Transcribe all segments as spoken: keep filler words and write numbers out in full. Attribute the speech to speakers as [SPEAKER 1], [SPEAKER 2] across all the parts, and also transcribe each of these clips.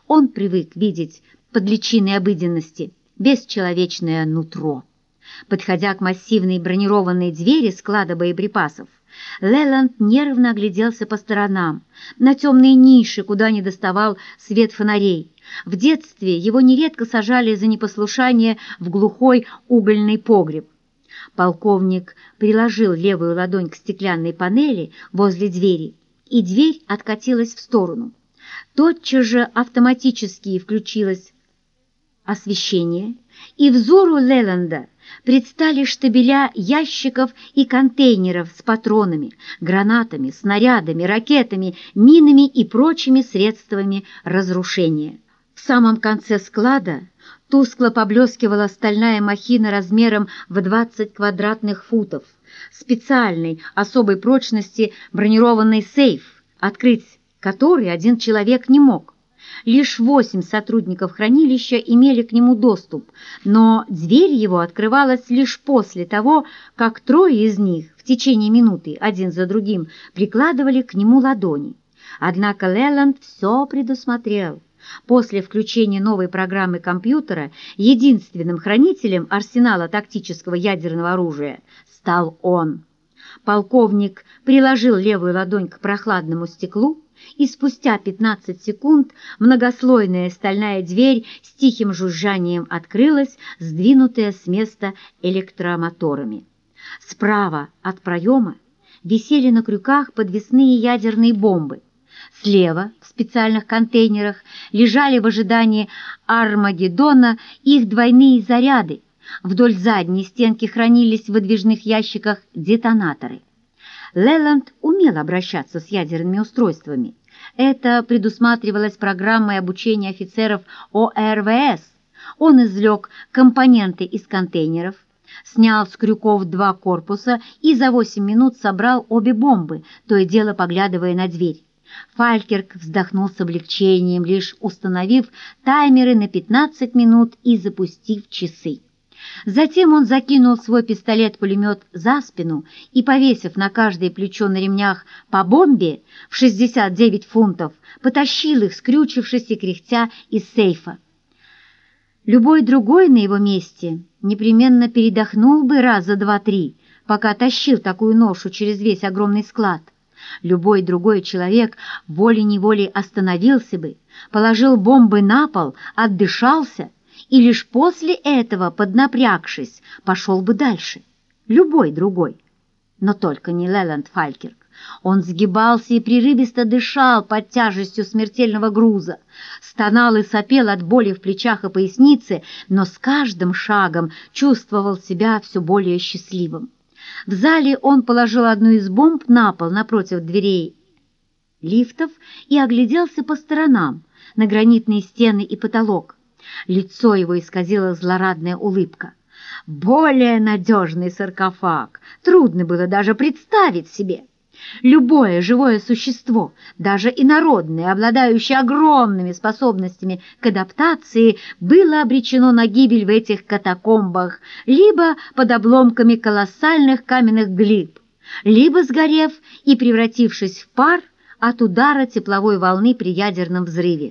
[SPEAKER 1] Он привык видеть под личиной обыденности бесчеловечное нутро. Подходя к массивной бронированной двери склада боеприпасов, Леланд нервно огляделся по сторонам, на темные ниши, куда не доставал свет фонарей. В детстве его нередко сажали за непослушание в глухой угольный погреб. Полковник приложил левую ладонь к стеклянной панели возле двери, и дверь откатилась в сторону. Тотчас же автоматически включилось освещение, и взору Леланда предстали штабеля ящиков и контейнеров с патронами, гранатами, снарядами, ракетами, минами и прочими средствами разрушения. В самом конце склада тускло поблескивала стальная махина размером в двадцать квадратных футов, специальный, особой прочности бронированный сейф, открыть который один человек не мог. Лишь восемь сотрудников хранилища имели к нему доступ, но дверь его открывалась лишь после того, как трое из них в течение минуты один за другим прикладывали к нему ладони. Однако Леланд все предусмотрел. После включения новой программы компьютера единственным хранителем арсенала тактического ядерного оружия стал он. Полковник приложил левую ладонь к прохладному стеклу, и спустя пятнадцать секунд многослойная стальная дверь с тихим жужжанием открылась, сдвинутая с места электромоторами. Справа от проема висели на крюках подвесные ядерные бомбы. Слева, в специальных контейнерах, лежали в ожидании Армагеддона их двойные заряды. Вдоль задней стенки хранились в выдвижных ящиках детонаторы. Леланд умел обращаться с ядерными устройствами. Это предусматривалось программой обучения офицеров О Р В С. Он извлек компоненты из контейнеров, снял с крюков два корпуса и за восемь минут собрал обе бомбы, то и дело поглядывая на дверь. Фалькерк вздохнул с облегчением, лишь установив таймеры на пятнадцать минут и запустив часы. Затем он закинул свой пистолет-пулемет за спину и, повесив на каждое плечо на ремнях по бомбе в шестьдесят девять фунтов, потащил их, скрючившись и кряхтя, из сейфа. Любой другой на его месте непременно передохнул бы раза два-три, пока тащил такую ношу через весь огромный склад. Любой другой человек волей-неволей остановился бы, положил бомбы на пол, отдышался и лишь после этого, поднапрягшись, пошел бы дальше. Любой другой. Но только не Леланд Фалькерк. Он сгибался и прерывисто дышал под тяжестью смертельного груза, стонал и сопел от боли в плечах и пояснице, но с каждым шагом чувствовал себя все более счастливым. В зале он положил одну из бомб на пол напротив дверей лифтов и огляделся по сторонам, на гранитные стены и потолок. Лицо его исказила злорадная улыбка. Более надежный саркофаг трудно было даже представить себе. Любое живое существо, даже инородное, обладающее огромными способностями к адаптации, было обречено на гибель в этих катакомбах, либо под обломками колоссальных каменных глыб, либо сгорев и превратившись в пар от удара тепловой волны при ядерном взрыве.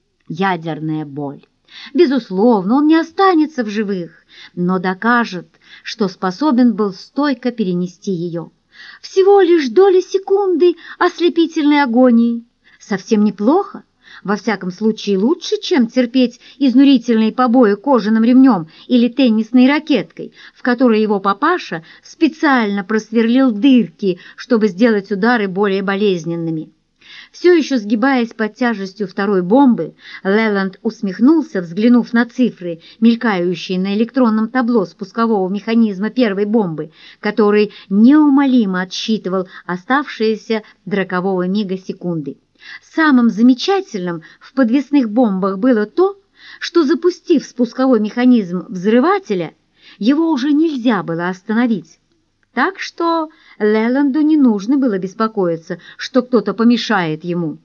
[SPEAKER 1] Ядерная боль. Безусловно, он не останется в живых, но докажет, что способен был стойко перенести ее. Всего лишь доли секунды ослепительной агонии. Совсем неплохо, во всяком случае лучше, чем терпеть изнурительные побои кожаным ремнем или теннисной ракеткой, в которой его папаша специально просверлил дырки, чтобы сделать удары более болезненными. Все еще сгибаясь под тяжестью второй бомбы, Леланд усмехнулся, взглянув на цифры, мелькающие на электронном табло спускового механизма первой бомбы, который неумолимо отсчитывал оставшиеся до рокового мига секунды. Самым замечательным в подвесных бомбах было то, что, запустив спусковой механизм взрывателя, его уже нельзя было остановить. Так что Леланду не нужно было беспокоиться, что кто-то помешает ему.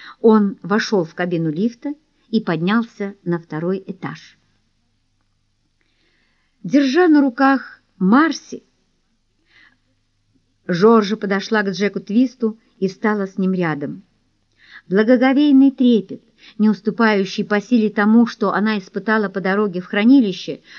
[SPEAKER 1] Он вошел в кабину лифта и поднялся на второй этаж. Держа на руках Марси, Жоржа подошла к Джеку Твисту и встала с ним рядом. Благоговейный трепет не уступающий по силе тому, что она испытала по дороге в хранилище,